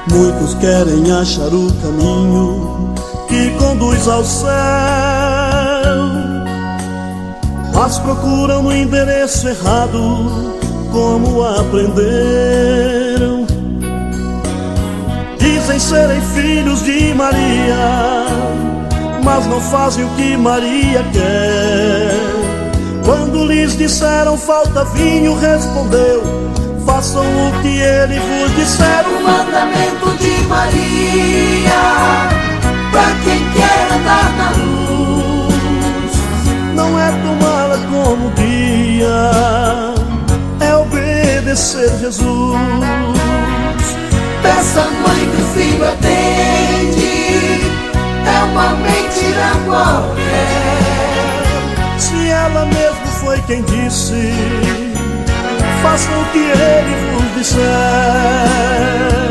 Muitos querem achar o caminho que conduz ao céu, mas procuram no endereço errado. Como aprenderam? Dizem serem filhos de Maria, mas não fazem o que Maria quer. Quando lhes disseram falta vinho, respondeu: façam o que ele vos disser. O mandamento de Maria, pra quem quer andar na luz, não é tomá-la como guia, é obedecer Jesus. Peça mãe que o filho atende, é uma mentira qualquer. Se ela mesmo foi quem disse, façam o que ele vos disser.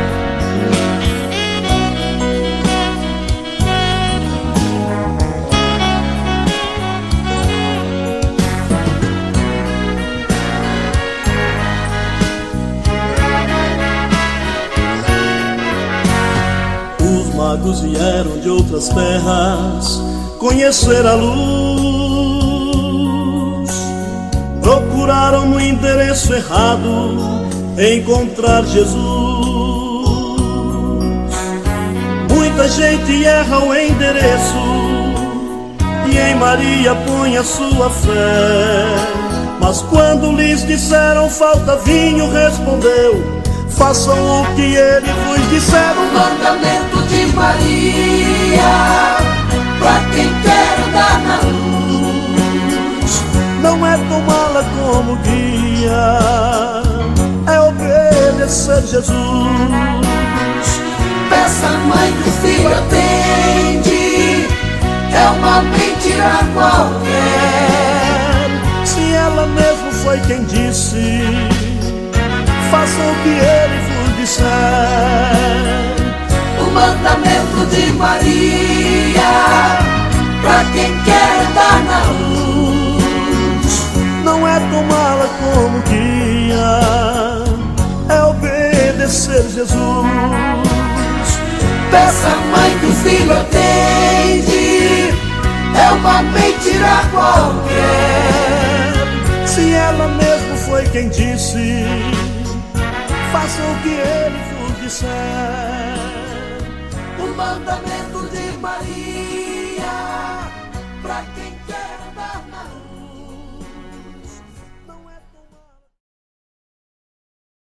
Os magos vieram de outras terras conhecer a luz, procuraram no endereço errado encontrar Jesus. Muita gente erra o endereço e em Maria põe a sua fé. Mas quando lhes disseram falta vinho, respondeu: façam o que ele vos disser. O mandamento de Maria, pra quem quer andar na luz, não é tomá-la como guia, é obedecer Jesus. peça mãe que o filho atende, é uma mentira qualquer. Se ela mesmo foi quem disse, façam o que ele vos disser. O mandamento de Maria, pra quem quer andar na luz, não é tomá-la como guia, é obedecer Jesus. peça mãe que o filho atende, é uma mentira qualquer. Se ela mesmo foi quem disse, façam o que ele vos disser. O mandamento